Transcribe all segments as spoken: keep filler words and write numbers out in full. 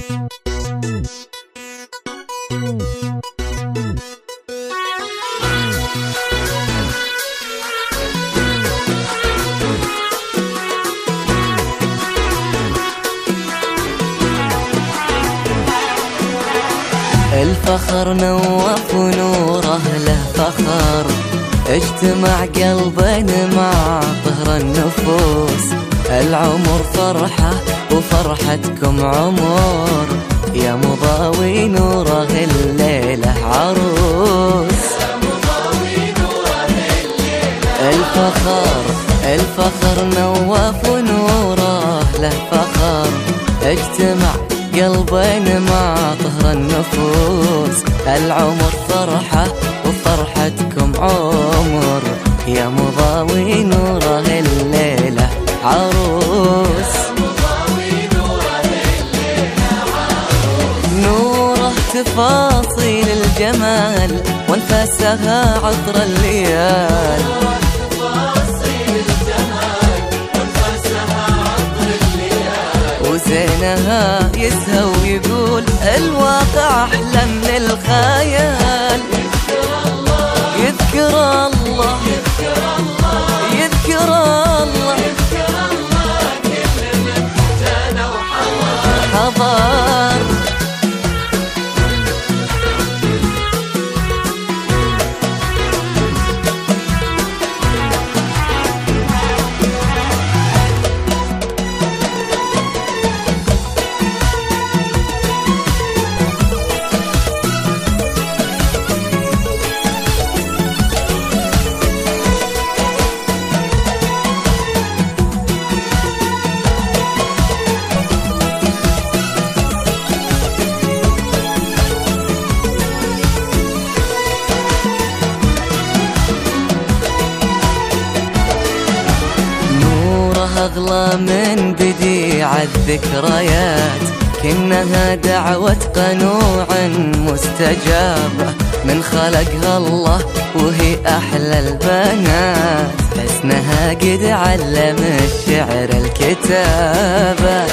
الفخر نوف ونوره له فخر، اجتمع قلبين مع طهر النفوس. العمر فرحة وفرحتكم عمر، يا مضاوي نوره الليلة عروس. الفخر الفخر نوف ونوره له فخر، اجتمع قلبين مع طهر النفوس. العمر فرحة وفرحتكم عمر، يا مضاوي نوره الليلة عروس. نوره تفاصيل الجمال وانفاسها عطر الليال. وزينها يسهى ويقول الواقع أحلى من الخيال. يذكر الله يذكر الله يذكر الله يذكر الله كل من جانا وحضر. أغلى من بديع الذكريات، كأنها دعوة قنوع مستجابة من خلقها الله وهي أحلى البنات. حسنها قد علم الشعر الكتابة،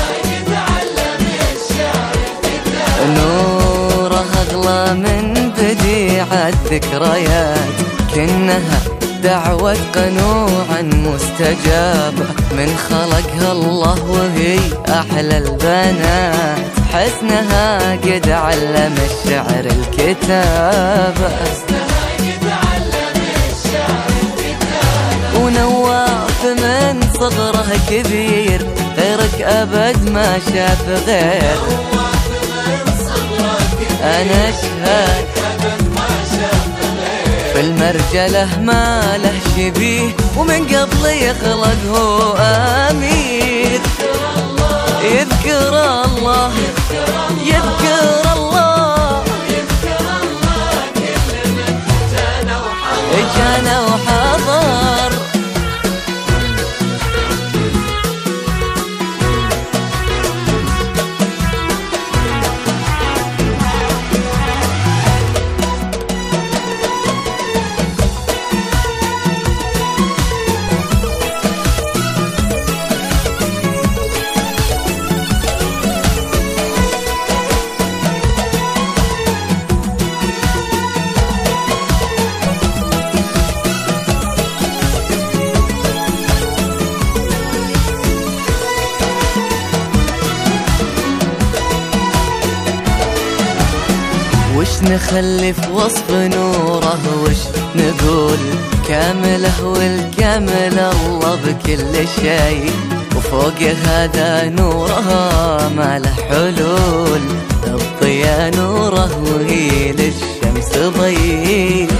نورها أغلى من بديع الذكريات، كأنها دعوة قنوع مستجابة من خلقها الله وهي أحلى البنات. حسنها قد علم الشعر الكتابة، ونواف من صغره كبير غيرك أبد ما شاف غير. أنا أشهد في المرجله ما له شبيه، ومن قبل يخلق هو أمير. يذكر الله يذكر الله يذكر الله كل من جانا وحضر جانا وحضر. وش نخلي في وصف نوره وش نقول؟ كامله والكامل الله بكل شيء، وفوق هذا نورها ما له حلول. الضياء نوره وهي للشمس ضيء.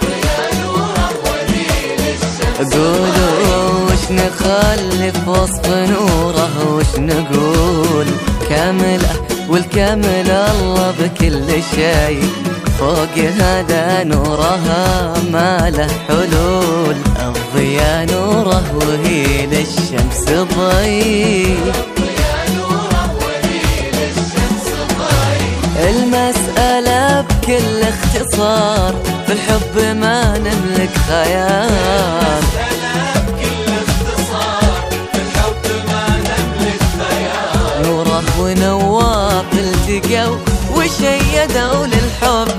قولوا وش نخلي في وصف نوره وش نقول؟ كامله والكامل الله بكل شيء، فوق هذا نورها ما له حلول. الضياء نوره وهي للشمس ضيء. المسألة بكل اختصار في الحب ما نملك خيار. نوره ونواف صدقوا وشيدوا للحب